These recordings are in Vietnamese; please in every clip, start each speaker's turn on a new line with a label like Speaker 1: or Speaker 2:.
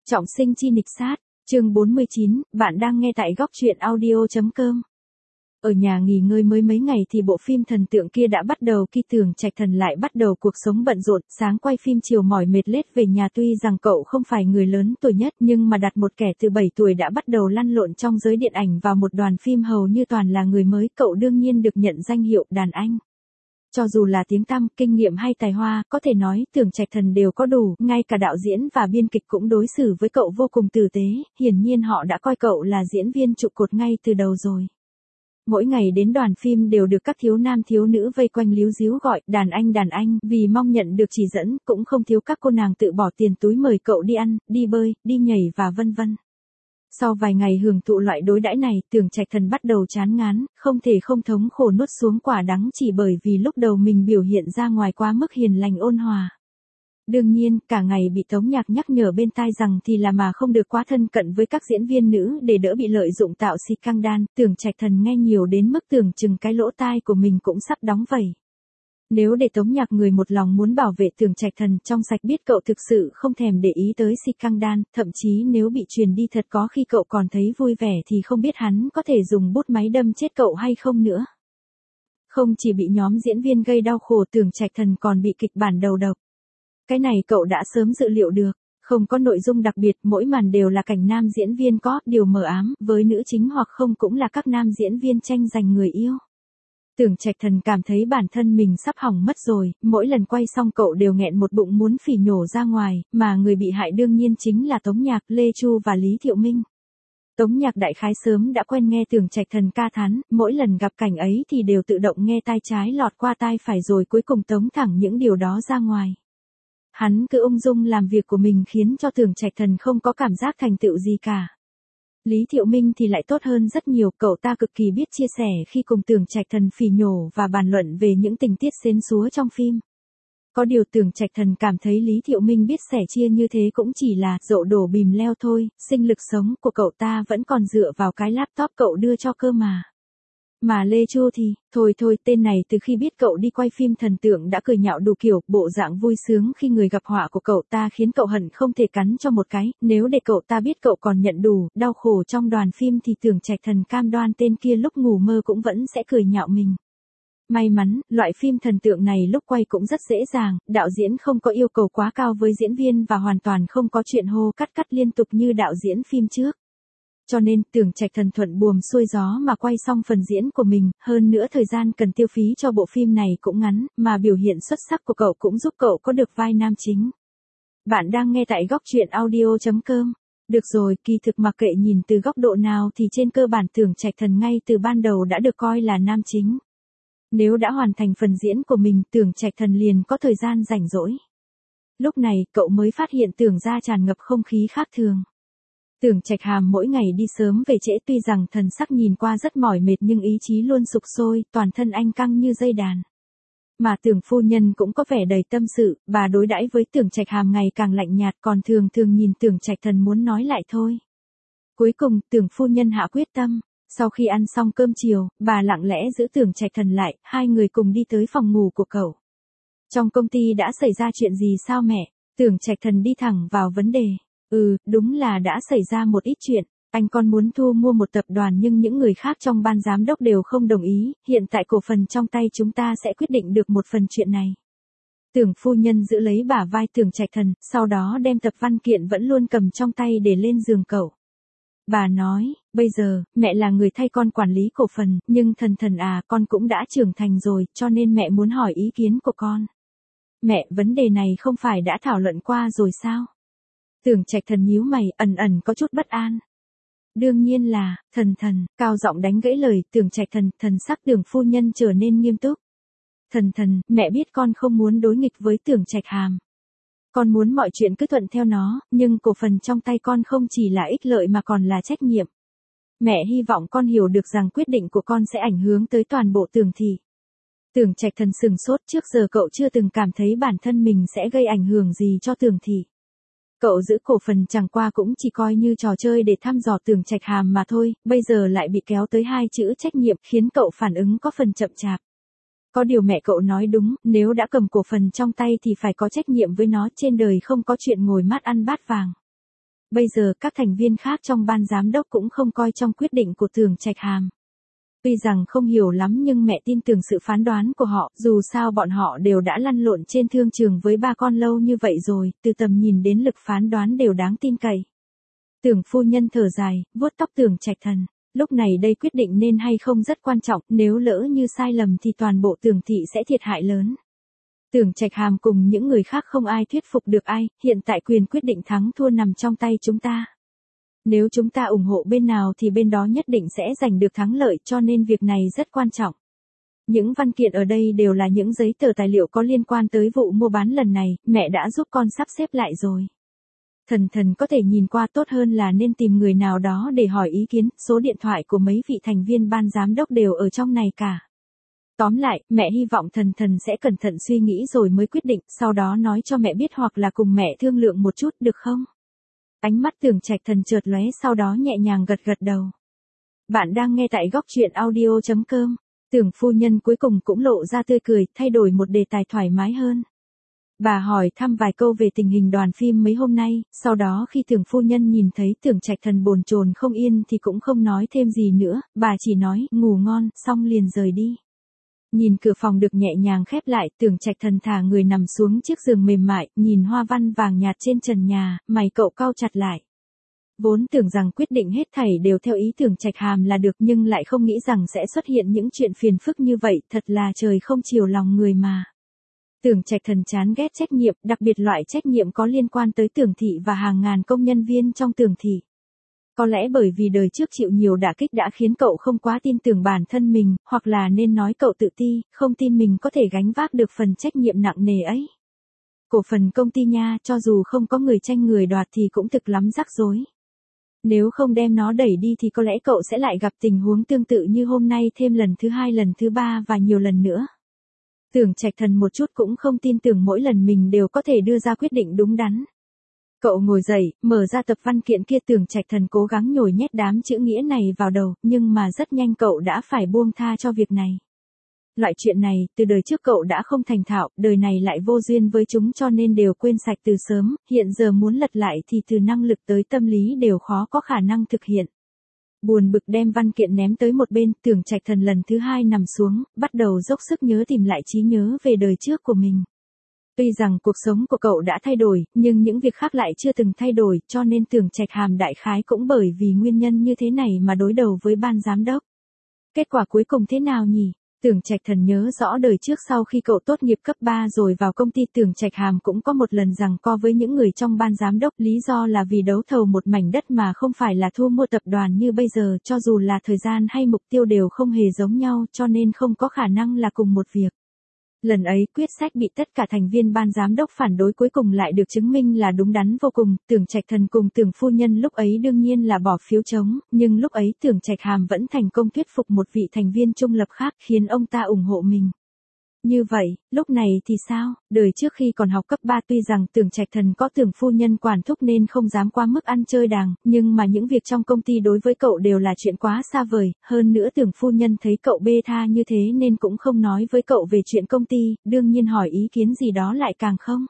Speaker 1: Trọng sinh chi nghịch sát, chương 49, bạn đang nghe tại góc truyện audio.com. Ở nhà nghỉ ngơi mới mấy ngày thì bộ phim thần tượng kia đã bắt đầu, khi Tưởng Trạch Thần lại bắt đầu cuộc sống bận rộn, sáng quay phim chiều mỏi mệt lết về nhà. Tuy rằng cậu không phải người lớn tuổi nhất nhưng mà đặt một kẻ từ 7 tuổi đã bắt đầu lăn lộn trong giới điện ảnh vào một đoàn phim hầu như toàn là người mới, cậu đương nhiên được nhận danh hiệu đàn anh. Cho dù là tiếng tăm, kinh nghiệm hay tài hoa, có thể nói Tưởng Trạch Thần đều có đủ, ngay cả đạo diễn và biên kịch cũng đối xử với cậu vô cùng tử tế, hiển nhiên họ đã coi cậu là diễn viên trụ cột ngay từ đầu rồi. Mỗi ngày đến đoàn phim đều được các thiếu nam thiếu nữ vây quanh líu ríu gọi đàn anh, vì mong nhận được chỉ dẫn, cũng không thiếu các cô nàng tự bỏ tiền túi mời cậu đi ăn, đi bơi, đi nhảy và vân vân. Sau vài ngày hưởng thụ loại đối đãi này, Tưởng Trạch Thần bắt đầu chán ngán, không thể không thống khổ nuốt xuống quả đắng chỉ bởi vì lúc đầu mình biểu hiện ra ngoài quá mức hiền lành ôn hòa. Đương nhiên, cả ngày bị Tống Nhạc nhắc nhở bên tai rằng thì là mà không được quá thân cận với các diễn viên nữ để đỡ bị lợi dụng tạo scandal. Tưởng Trạch Thần nghe nhiều đến mức tưởng chừng cái lỗ tai của mình cũng sắp đóng vẩy. Nếu để Tống Nhạc, người một lòng muốn bảo vệ Tưởng Trạch Thần trong sạch, biết cậu thực sự không thèm để ý tới scandal, thậm chí nếu bị truyền đi thật có khi cậu còn thấy vui vẻ thì không biết hắn có thể dùng bút máy đâm chết cậu hay không nữa. Không chỉ bị nhóm diễn viên gây đau khổ, Tưởng Trạch Thần còn bị kịch bản đầu độc. Cái này cậu đã sớm dự liệu được, không có nội dung đặc biệt, mỗi màn đều là cảnh nam diễn viên có điều mờ ám, với nữ chính hoặc không cũng là các nam diễn viên tranh giành người yêu. Tưởng Trạch Thần cảm thấy bản thân mình sắp hỏng mất rồi, mỗi lần quay xong cậu đều nghẹn một bụng muốn phỉ nhổ ra ngoài, mà người bị hại đương nhiên chính là Tống Nhạc, Lê Chu và Lý Thiệu Minh. Tống Nhạc đại khái sớm đã quen nghe Tưởng Trạch Thần ca thán, mỗi lần gặp cảnh ấy thì đều tự động nghe tai trái lọt qua tai phải rồi cuối cùng tống thẳng những điều đó ra ngoài. Hắn cứ ung dung làm việc của mình khiến cho Tưởng Trạch Thần không có cảm giác thành tựu gì cả. Lý Thiệu Minh thì lại tốt hơn rất nhiều, cậu ta cực kỳ biết chia sẻ khi cùng Tưởng Trạch Thần phỉ nhổ và bàn luận về những tình tiết xến xúa trong phim. Có điều Tưởng Trạch Thần cảm thấy Lý Thiệu Minh biết sẻ chia như thế cũng chỉ là dậu đổ bìm leo thôi, sinh lực sống của cậu ta vẫn còn dựa vào cái laptop cậu đưa cho cơ mà. Mà Lê Chu thì, thôi, tên này từ khi biết cậu đi quay phim thần tượng đã cười nhạo đủ kiểu, bộ dạng vui sướng khi người gặp họa của cậu ta khiến cậu hận không thể cắn cho một cái, nếu để cậu ta biết cậu còn nhận đủ đau khổ trong đoàn phim thì Tưởng Trạch Thần cam đoan tên kia lúc ngủ mơ cũng vẫn sẽ cười nhạo mình. May mắn, loại phim thần tượng này lúc quay cũng rất dễ dàng, đạo diễn không có yêu cầu quá cao với diễn viên và hoàn toàn không có chuyện hô cắt liên tục như đạo diễn phim trước. Cho nên, Tưởng Trạch Thần thuận buồm xuôi gió mà quay xong phần diễn của mình, hơn nữa thời gian cần tiêu phí cho bộ phim này cũng ngắn, mà biểu hiện xuất sắc của cậu cũng giúp cậu có được vai nam chính. Bạn đang nghe tại góc truyện audio.com. Được rồi, kỳ thực mặc kệ nhìn từ góc độ nào thì trên cơ bản Tưởng Trạch Thần ngay từ ban đầu đã được coi là nam chính. Nếu đã hoàn thành phần diễn của mình, Tưởng Trạch Thần liền có thời gian rảnh rỗi. Lúc này, cậu mới phát hiện Tưởng gia tràn ngập không khí khác thường. Tưởng Trạch Hàm mỗi ngày đi sớm về trễ, tuy rằng thần sắc nhìn qua rất mỏi mệt nhưng ý chí luôn sục sôi, toàn thân anh căng như dây đàn. Mà Tưởng phu nhân cũng có vẻ đầy tâm sự, bà đối đãi với Tưởng Trạch Hàm ngày càng lạnh nhạt, còn thường nhìn Tưởng Trạch Thần muốn nói lại thôi. Cuối cùng, Tưởng phu nhân hạ quyết tâm, sau khi ăn xong cơm chiều, bà lặng lẽ giữ Tưởng Trạch Thần lại, hai người cùng đi tới phòng ngủ của cậu. Trong công ty đã xảy ra chuyện gì sao mẹ? Tưởng Trạch Thần đi thẳng vào vấn đề. Đúng là đã xảy ra một ít chuyện, anh con muốn thu mua một tập đoàn nhưng những người khác trong ban giám đốc đều không đồng ý, hiện tại cổ phần trong tay chúng ta sẽ quyết định được một phần chuyện này. Tưởng phu nhân giữ lấy bả vai Tưởng Trạch Thần, sau đó đem tập văn kiện vẫn luôn cầm trong tay để lên giường cậu. Bà nói, bây giờ, mẹ là người thay con quản lý cổ phần, nhưng thần à, con cũng đã trưởng thành rồi, cho nên mẹ muốn hỏi ý kiến của con. Mẹ, vấn đề này không phải đã thảo luận qua rồi sao? Tưởng Trạch Thần nhíu mày, ẩn có chút bất an. Đương nhiên là, cao giọng đánh gãy lời Tưởng Trạch Thần, thần sắc Tưởng phu nhân trở nên nghiêm túc. Mẹ biết con không muốn đối nghịch với Tưởng Trạch Hàm. Con muốn mọi chuyện cứ thuận theo nó, nhưng cổ phần trong tay con không chỉ là ích lợi mà còn là trách nhiệm. Mẹ hy vọng con hiểu được rằng quyết định của con sẽ ảnh hưởng tới toàn bộ Tưởng thị. Tưởng Trạch Thần sừng sốt, trước giờ cậu chưa từng cảm thấy bản thân mình sẽ gây ảnh hưởng gì cho Tưởng thị. Cậu giữ cổ phần chẳng qua cũng chỉ coi như trò chơi để thăm dò Tưởng Trạch Hàm mà thôi, bây giờ lại bị kéo tới hai chữ trách nhiệm khiến cậu phản ứng có phần chậm chạp. Có điều mẹ cậu nói đúng, nếu đã cầm cổ phần trong tay thì phải có trách nhiệm với nó, trên đời không có chuyện ngồi mát ăn bát vàng. Bây giờ các thành viên khác trong ban giám đốc cũng không coi trong quyết định của Tưởng Trạch Hàm. Tuy rằng không hiểu lắm nhưng mẹ tin tưởng sự phán đoán của họ, dù sao bọn họ đều đã lăn lộn trên thương trường với ba con lâu như vậy rồi, từ tầm nhìn đến lực phán đoán đều đáng tin cậy. Tưởng phu nhân thở dài, vuốt tóc Tưởng Trạch Thần. Lúc này đây quyết định nên hay không rất quan trọng, nếu lỡ như sai lầm thì toàn bộ Tưởng thị sẽ thiệt hại lớn. Tưởng Trạch Hàm cùng những người khác không ai thuyết phục được ai, hiện tại quyền quyết định thắng thua nằm trong tay chúng ta. Nếu chúng ta ủng hộ bên nào thì bên đó nhất định sẽ giành được thắng lợi, cho nên việc này rất quan trọng. Những văn kiện ở đây đều là những giấy tờ tài liệu có liên quan tới vụ mua bán lần này, mẹ đã giúp con sắp xếp lại rồi. Thần có thể nhìn qua tốt hơn là nên tìm người nào đó để hỏi ý kiến, số điện thoại của mấy vị thành viên ban giám đốc đều ở trong này cả. Tóm lại, mẹ hy vọng thần sẽ cẩn thận suy nghĩ rồi mới quyết định, sau đó nói cho mẹ biết hoặc là cùng mẹ thương lượng một chút được không? Ánh mắt Tưởng Trạch Thần chợt lóe, sau đó nhẹ nhàng gật gật đầu. Bạn đang nghe tại góc truyện audio.com. Tưởng phu nhân cuối cùng cũng lộ ra tươi cười, thay đổi một đề tài thoải mái hơn. Bà hỏi thăm vài câu về tình hình đoàn phim mấy hôm nay, sau đó khi Tưởng phu nhân nhìn thấy Tưởng Trạch Thần bồn chồn không yên thì cũng không nói thêm gì nữa, bà chỉ nói, ngủ ngon, xong liền rời đi. Nhìn cửa phòng được nhẹ nhàng khép lại, Tưởng Trạch Thần thả người nằm xuống chiếc giường mềm mại, nhìn hoa văn vàng nhạt trên trần nhà, mày cậu cau chặt lại. Vốn tưởng rằng quyết định hết thảy đều theo ý Tưởng Trạch Hàm là được nhưng lại không nghĩ rằng sẽ xuất hiện những chuyện phiền phức như vậy, thật là trời không chiều lòng người mà. Tưởng Trạch Thần chán ghét trách nhiệm, đặc biệt loại trách nhiệm có liên quan tới Tưởng thị và hàng ngàn công nhân viên trong Tưởng thị. Có lẽ bởi vì đời trước chịu nhiều đả kích đã khiến cậu không quá tin tưởng bản thân mình, hoặc là nên nói cậu tự ti, không tin mình có thể gánh vác được phần trách nhiệm nặng nề ấy. Cổ phần công ty nha, cho dù không có người tranh người đoạt thì cũng thực lắm rắc rối. Nếu không đem nó đẩy đi thì có lẽ cậu sẽ lại gặp tình huống tương tự như hôm nay thêm lần thứ 2, lần thứ 3 và nhiều lần nữa. Tưởng Trạch Thần một chút cũng không tin tưởng mỗi lần mình đều có thể đưa ra quyết định đúng đắn. Cậu ngồi dậy, mở ra tập văn kiện kia. Tưởng Trạch Thần cố gắng nhồi nhét đám chữ nghĩa này vào đầu, nhưng mà rất nhanh cậu đã phải buông tha cho việc này. Loại chuyện này, từ đời trước cậu đã không thành thạo, đời này lại vô duyên với chúng cho nên đều quên sạch từ sớm, hiện giờ muốn lật lại thì từ năng lực tới tâm lý đều khó có khả năng thực hiện. Buồn bực đem văn kiện ném tới một bên, Tưởng Trạch Thần lần thứ 2 nằm xuống, bắt đầu dốc sức nhớ tìm lại trí nhớ về đời trước của mình. Tuy rằng cuộc sống của cậu đã thay đổi, nhưng những việc khác lại chưa từng thay đổi, cho nên Tưởng Trạch Hàm đại khái cũng bởi vì nguyên nhân như thế này mà đối đầu với ban giám đốc. Kết quả cuối cùng thế nào nhỉ? Tưởng Trạch Thần nhớ rõ đời trước sau khi cậu tốt nghiệp cấp 3 rồi vào công ty Tưởng Trạch Hàm cũng có một lần giằng co với những người trong ban giám đốc, lý do là vì đấu thầu một mảnh đất mà không phải là thu mua tập đoàn như bây giờ, cho dù là thời gian hay mục tiêu đều không hề giống nhau, cho nên không có khả năng là cùng một việc. Lần ấy quyết sách bị tất cả thành viên ban giám đốc phản đối cuối cùng lại được chứng minh là đúng đắn vô cùng. Tưởng Trạch Thần cùng Tưởng phu nhân lúc ấy đương nhiên là bỏ phiếu chống, nhưng lúc ấy Tưởng Trạch Hàm vẫn thành công thuyết phục một vị thành viên trung lập khác khiến ông ta ủng hộ mình. Như vậy, lúc này thì sao? Đời trước khi còn học cấp 3 tuy rằng Tưởng Trạch Thần có Tưởng phu nhân quản thúc nên không dám quá mức ăn chơi đàng, nhưng mà những việc trong công ty đối với cậu đều là chuyện quá xa vời, hơn nữa Tưởng phu nhân thấy cậu bê tha như thế nên cũng không nói với cậu về chuyện công ty, đương nhiên hỏi ý kiến gì đó lại càng không.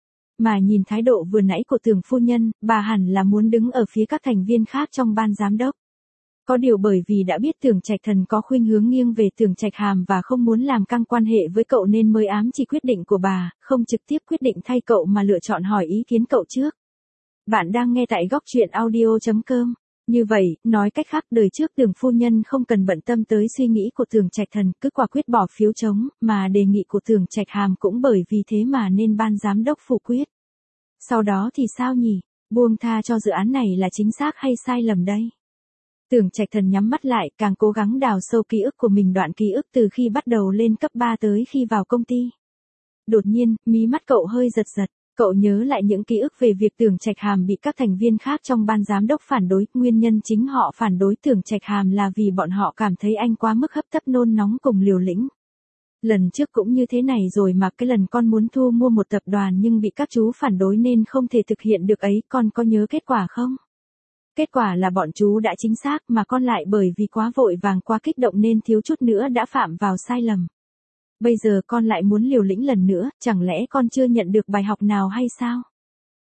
Speaker 1: Mà nhìn thái độ vừa nãy của Tưởng phu nhân, bà hẳn là muốn đứng ở phía các thành viên khác trong ban giám đốc. Có điều bởi vì đã biết Tưởng Trạch Thần có khuynh hướng nghiêng về Tưởng Trạch Hàm và không muốn làm căng quan hệ với cậu nên mới ám chỉ quyết định của bà, không trực tiếp quyết định thay cậu mà lựa chọn hỏi ý kiến cậu trước. Bạn đang nghe tại góc truyện audio.com. Như vậy, nói cách khác đời trước Tưởng phu nhân không cần bận tâm tới suy nghĩ của Tưởng Trạch Thần, cứ quả quyết bỏ phiếu chống, mà đề nghị của Tưởng Trạch Hàm cũng bởi vì thế mà nên ban giám đốc phủ quyết. Sau đó thì sao nhỉ? Buông tha cho dự án này là chính xác hay sai lầm đây? Tưởng Trạch Thần nhắm mắt lại, càng cố gắng đào sâu ký ức của mình, đoạn ký ức từ khi bắt đầu lên cấp 3 tới khi vào công ty. Đột nhiên, mí mắt cậu hơi giật giật, cậu nhớ lại những ký ức về việc Tưởng Trạch Hàm bị các thành viên khác trong ban giám đốc phản đối, nguyên nhân chính họ phản đối Tưởng Trạch Hàm là vì bọn họ cảm thấy anh quá mức hấp tấp nôn nóng cùng liều lĩnh. Lần trước cũng như thế này rồi mà, cái lần con muốn thu mua một tập đoàn nhưng bị các chú phản đối nên không thể thực hiện được ấy, con có nhớ kết quả không? Kết quả là bọn chú đã chính xác mà con lại bởi vì quá vội vàng quá kích động nên thiếu chút nữa đã phạm vào sai lầm. Bây giờ con lại muốn liều lĩnh lần nữa, chẳng lẽ con chưa nhận được bài học nào hay sao?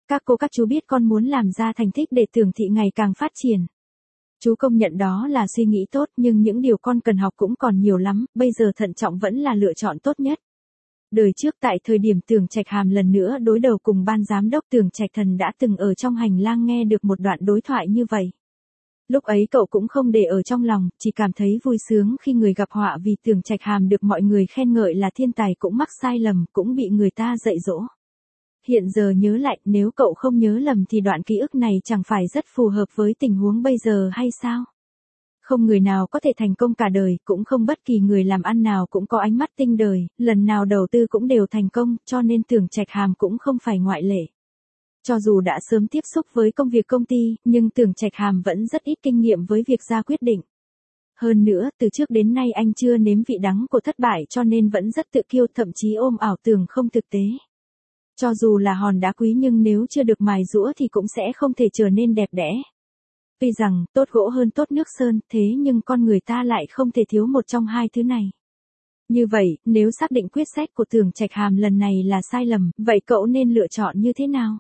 Speaker 1: Các cô các chú biết con muốn làm ra thành tích để Tưởng thị ngày càng phát triển. Chú công nhận đó là suy nghĩ tốt, nhưng những điều con cần học cũng còn nhiều lắm, bây giờ thận trọng vẫn là lựa chọn tốt nhất. Đời trước tại thời điểm Tưởng Trạch Hàm lần nữa đối đầu cùng ban giám đốc, Tưởng Trạch Thần đã từng ở trong hành lang nghe được một đoạn đối thoại như vậy. Lúc ấy cậu cũng không để ở trong lòng, chỉ cảm thấy vui sướng khi người gặp họa vì Tưởng Trạch Hàm được mọi người khen ngợi là thiên tài cũng mắc sai lầm, cũng bị người ta dạy dỗ. Hiện giờ nhớ lại, nếu cậu không nhớ lầm thì đoạn ký ức này chẳng phải rất phù hợp với tình huống bây giờ hay sao? Không người nào có thể thành công cả đời, cũng không bất kỳ người làm ăn nào cũng có ánh mắt tinh đời, lần nào đầu tư cũng đều thành công, cho nên Tưởng Trạch Hàm cũng không phải ngoại lệ. Cho dù đã sớm tiếp xúc với công việc công ty, nhưng Tưởng Trạch Hàm vẫn rất ít kinh nghiệm với việc ra quyết định. Hơn nữa, từ trước đến nay anh chưa nếm vị đắng của thất bại cho nên vẫn rất tự kiêu, thậm chí ôm ảo tưởng không thực tế. Cho dù là hòn đá quý nhưng nếu chưa được mài giũa thì cũng sẽ không thể trở nên đẹp đẽ. Tuy rằng, tốt gỗ hơn tốt nước sơn, thế nhưng con người ta lại không thể thiếu một trong hai thứ này. Như vậy, nếu xác định quyết sách của Tưởng Trạch Hàm lần này là sai lầm, vậy cậu nên lựa chọn như thế nào?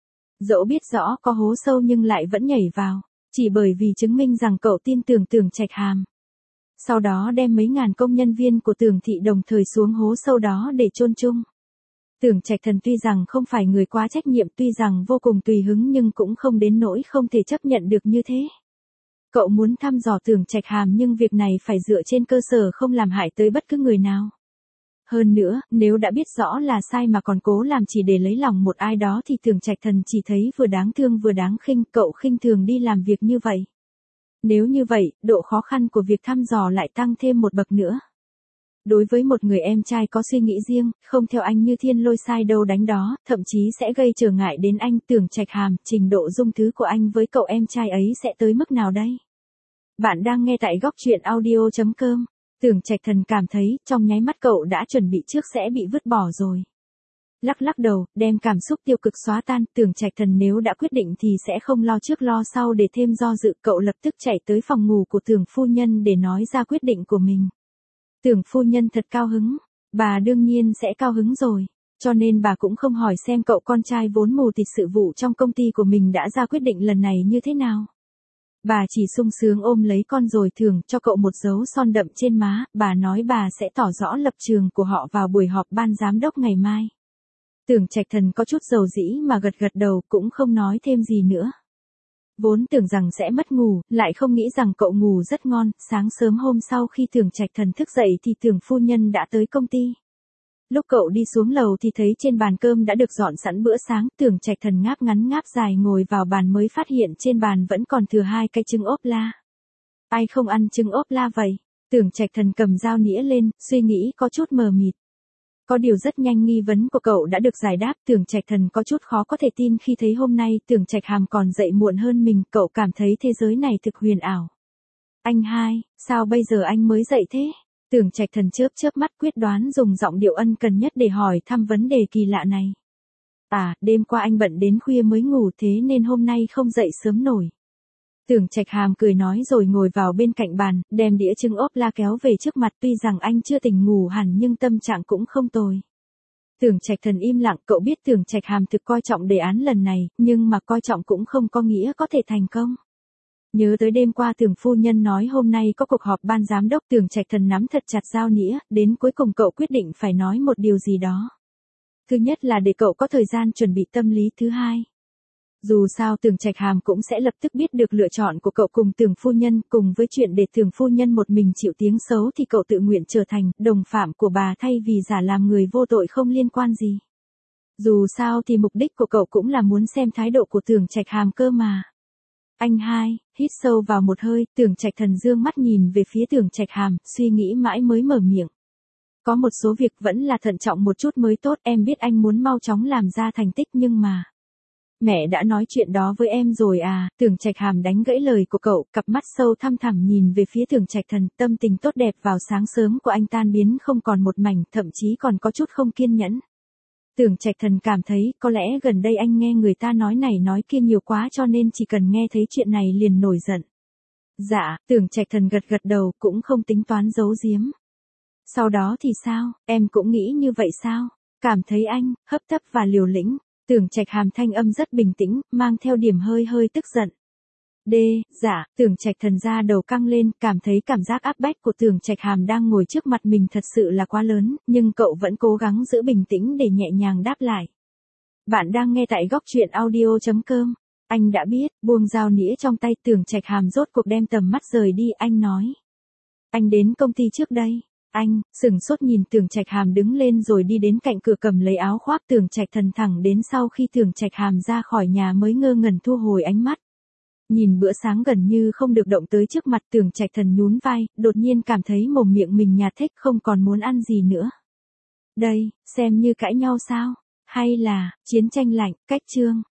Speaker 1: Dẫu biết rõ có hố sâu nhưng lại vẫn nhảy vào, chỉ bởi vì chứng minh rằng cậu tin tưởng Tưởng Trạch Hàm. Sau đó đem mấy ngàn công nhân viên của Tưởng thị đồng thời xuống hố sâu đó để chôn chung. Tưởng Trạch Thần tuy rằng không phải người quá trách nhiệm, tuy rằng vô cùng tùy hứng nhưng cũng không đến nỗi không thể chấp nhận được như thế. Cậu muốn thăm dò Tưởng Trạch Hàm nhưng việc này phải dựa trên cơ sở không làm hại tới bất cứ người nào. Hơn nữa, nếu đã biết rõ là sai mà còn cố làm chỉ để lấy lòng một ai đó thì Tưởng Trạch Thần chỉ thấy vừa đáng thương vừa đáng khinh, cậu khinh thường đi làm việc như vậy. Nếu như vậy, độ khó khăn của việc thăm dò lại tăng thêm một bậc nữa. Đối với một người em trai có suy nghĩ riêng, không theo anh như thiên lôi sai đâu đánh đó, thậm chí sẽ gây trở ngại đến anh. Tưởng Trạch Hàm, trình độ dung thứ của anh với cậu em trai ấy sẽ tới mức nào đây? Bạn đang nghe tại góc truyện audio.com. Tưởng Trạch Thần cảm thấy, trong nháy mắt cậu đã chuẩn bị trước sẽ bị vứt bỏ rồi. Lắc lắc đầu, đem cảm xúc tiêu cực xóa tan, Tưởng Trạch Thần nếu đã quyết định thì sẽ không lo trước lo sau để thêm do dự, cậu lập tức chạy tới phòng ngủ của Tưởng phu nhân để nói ra quyết định của mình. Tưởng phu nhân thật cao hứng, bà đương nhiên sẽ cao hứng rồi, cho nên bà cũng không hỏi xem cậu con trai vốn mù tịt sự vụ trong công ty của mình đã ra quyết định lần này như thế nào. Bà chỉ sung sướng ôm lấy con rồi thưởng cho cậu một dấu son đậm trên má, bà nói bà sẽ tỏ rõ lập trường của họ vào buổi họp ban giám đốc ngày mai. Tưởng Trạch Thần có chút dầu dĩ mà gật gật đầu, cũng không nói thêm gì nữa. Vốn tưởng rằng sẽ mất ngủ, lại không nghĩ rằng cậu ngủ rất ngon. Sáng sớm hôm sau khi Tưởng Trạch Thần thức dậy thì Tưởng phu nhân đã tới công ty. Lúc cậu đi xuống lầu thì thấy trên bàn cơm đã được dọn sẵn bữa sáng. Tưởng Trạch Thần ngáp ngắn ngáp dài ngồi vào bàn mới phát hiện trên bàn vẫn còn thừa 2 cái trứng ốp la. Ai không ăn trứng ốp la vậy? Tưởng Trạch Thần cầm dao nĩa lên, suy nghĩ có chút mờ mịt. Có điều rất nhanh nghi vấn của cậu đã được giải đáp. Tưởng Trạch Thần có chút khó có thể tin khi thấy hôm nay Tưởng Trạch Hàm còn dậy muộn hơn mình, cậu cảm thấy thế giới này thực huyền ảo. Anh hai, sao bây giờ anh mới dậy thế? Tưởng Trạch Thần chớp chớp mắt quyết đoán dùng giọng điệu ân cần nhất để hỏi thăm vấn đề kỳ lạ này. À, đêm qua anh bận đến khuya mới ngủ thế nên hôm nay không dậy sớm nổi. Tưởng Trạch Hàm cười nói rồi ngồi vào bên cạnh bàn, đem đĩa trứng ốp la kéo về trước mặt, tuy rằng anh chưa tỉnh ngủ hẳn nhưng tâm trạng cũng không tồi. Tưởng Trạch Thần im lặng, cậu biết Tưởng Trạch Hàm thực coi trọng đề án lần này, nhưng mà coi trọng cũng không có nghĩa có thể thành công. Nhớ tới đêm qua Tưởng phu nhân nói hôm nay có cuộc họp ban giám đốc, Tưởng Trạch Thần nắm thật chặt dao nĩa, đến cuối cùng cậu quyết định phải nói một điều gì đó. Thứ nhất là để cậu có thời gian chuẩn bị tâm lý, thứ hai. Dù sao Tưởng Trạch Hàm cũng sẽ lập tức biết được lựa chọn của cậu cùng Tưởng phu nhân, cùng với chuyện để Tưởng phu nhân một mình chịu tiếng xấu thì cậu tự nguyện trở thành đồng phạm của bà thay vì giả làm người vô tội không liên quan gì. Dù sao thì mục đích của cậu cũng là muốn xem thái độ của Tưởng Trạch Hàm cơ mà. Anh hai, hít sâu vào một hơi, Tưởng Trạch Thần dương mắt nhìn về phía Tưởng Trạch Hàm, suy nghĩ mãi mới mở miệng. Có một số việc vẫn là thận trọng một chút mới tốt, em biết anh muốn mau chóng làm ra thành tích nhưng mà. Mẹ đã nói chuyện đó với em rồi à? Tưởng Trạch Hàm đánh gãy lời của cậu, cặp mắt sâu thăm thẳm nhìn về phía Tưởng Trạch Thần, tâm tình tốt đẹp vào sáng sớm của anh tan biến không còn một mảnh, thậm chí còn có chút không kiên nhẫn. Tưởng Trạch Thần cảm thấy, có lẽ gần đây anh nghe người ta nói này nói kia nhiều quá cho nên chỉ cần nghe thấy chuyện này liền nổi giận. Dạ, Tưởng Trạch Thần gật gật đầu, cũng không tính toán giấu giếm. Sau đó thì sao, em cũng nghĩ như vậy sao? Cảm thấy anh, hấp tấp và liều lĩnh. Tưởng Trạch Hàm thanh âm rất bình tĩnh, mang theo điểm hơi hơi tức giận. Dạ, Tưởng Trạch Thần ra đầu căng lên, cảm thấy cảm giác áp bách của Tưởng Trạch Hàm đang ngồi trước mặt mình thật sự là quá lớn, nhưng cậu vẫn cố gắng giữ bình tĩnh để nhẹ nhàng đáp lại. Bạn đang nghe tại góc truyện audio.com. Anh đã biết, buông dao nĩa trong tay, Tưởng Trạch Hàm rốt cuộc đem tầm mắt rời đi, anh nói. Anh đến công ty trước đây. Anh, sửng sốt nhìn Tưởng Trạch Hàm đứng lên rồi đi đến cạnh cửa cầm lấy áo khoác. Tưởng Trạch Thần thẳng đến sau khi Tưởng Trạch Hàm ra khỏi nhà mới ngơ ngẩn thu hồi ánh mắt. Nhìn bữa sáng gần như không được động tới trước mặt, Tưởng Trạch Thần nhún vai, đột nhiên cảm thấy mồm miệng mình nhạt thích, không còn muốn ăn gì nữa. Đây, xem như cãi nhau sao? Hay là chiến tranh lạnh, cách chương.